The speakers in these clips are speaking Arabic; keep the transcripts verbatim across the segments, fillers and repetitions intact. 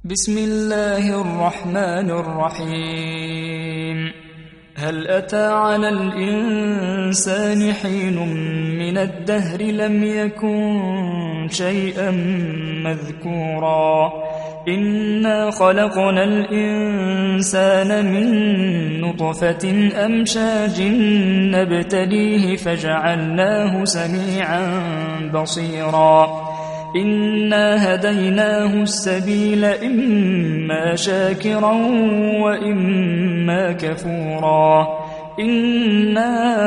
بسم الله الرحمن الرحيم. هل أتى على الإنسان حين من الدهر لم يكن شيئا مذكورا إنا خلقنا الإنسان من نطفة أمشاج نبتليه فجعلناه سميعا بصيرا إنا هديناه السبيل إما شاكرا وإما كفورا إنا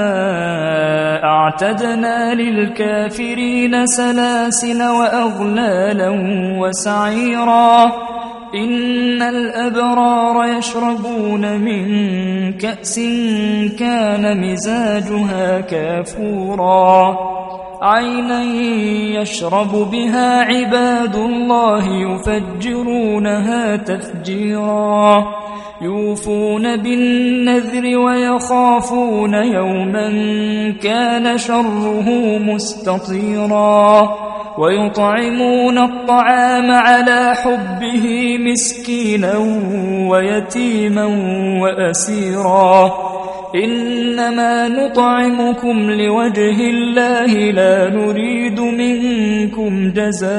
أعتدنا للكافرين سلاسل وأغلالا وسعيرا إن الأبرار يشربون من كأس كان مزاجها كافورا عينا يشرب بها عباد الله يفجرونها تفجيرا يوفون بالنذر ويخافون يوما كان شره مستطيرا ويطعمون الطعام على حبه مسكينا ويتيما وأسيرا إنما نطعمكم لوجه الله لا نريد منكم جزاء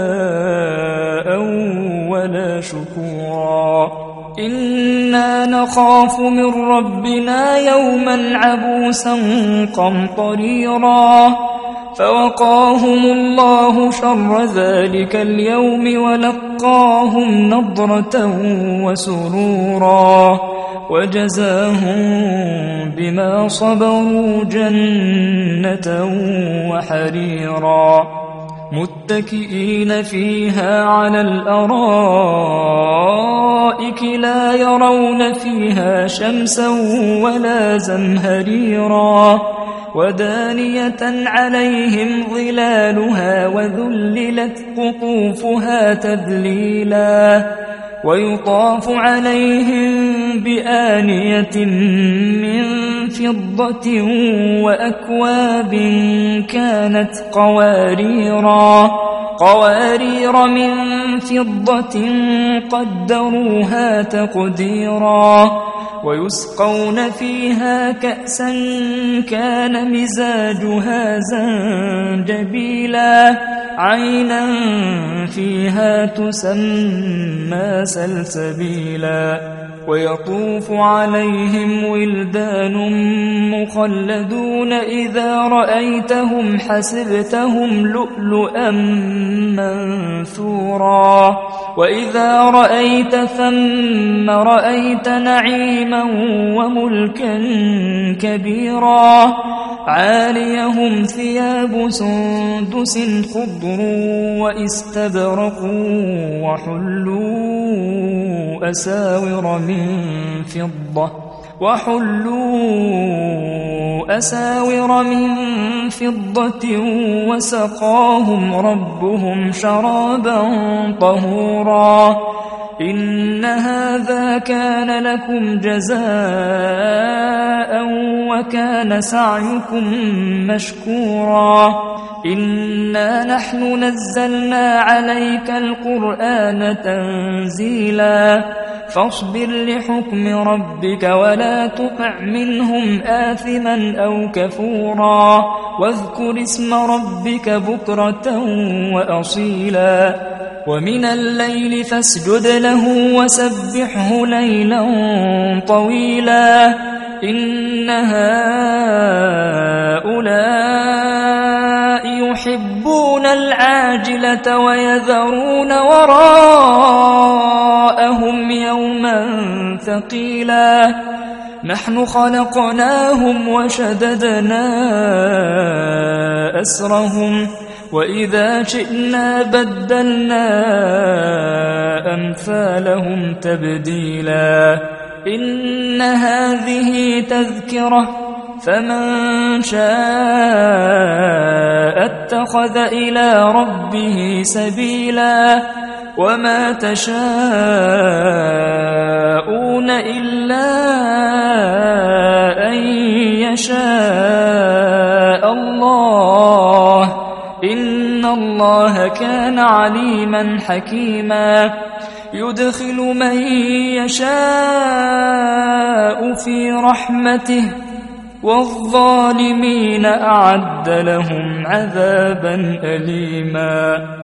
ولا شكورا إنا نخاف من ربنا يوما عبوسا قمطريرا فوقاهم الله شر ذلك اليوم ولقاهم نضرة وسرورا وجزاهم بما صبروا جنة وحريرا متكئين فيها على الأرائك لا يرون فيها شمسا ولا زمهريرا ودانية عليهم ظلالها وذللت قطوفها تذليلا ويطاف عليهم بآنية من فضة وأكواب كانت قواريرا قوارير من فضة قدروها تقديرا ويسقون فيها كأسا كان مزاجها زنجبيلا عينا فيها تسمى سلسبيلا ويطوف عليهم ولدان مخلدون إذا رأيتهم حسبتهم لؤلؤا منثورا وإذا رأيت ثم رأيت نعيما وملكا كبيرا عاليهم ثياب سندس خضر واستبرق وحلوا أساور من فضة وحلوا أساور من فضة وسقاهم ربهم شرابا طهورا إن هذا كان لكم جزاء وكان سعيكم مشكورا إنا نحن نزلنا عليك القرآن تنزيلا فاصبر لحكم ربك ولا تطع منهم آثما أو كفورا واذكر اسم ربك بكرة وأصيلا ومن الليل فاسجد له وسبحه ليلا طويلا إن هؤلاء يحبون العاجلة ويذرون وراءهم يوما ثقيلا نحن خلقناهم وشددنا أسرهم وإذا شئنا بدلنا أمثالهم تبديلا إن هذه تذكرة فمن شاء اتخذ إلى ربه سبيلا وما تشاءون إلا أن يشاء الله إن الله كان عليما حكيما يدخل من يشاء في رحمته والظالمين أعد لهم عذابا أليما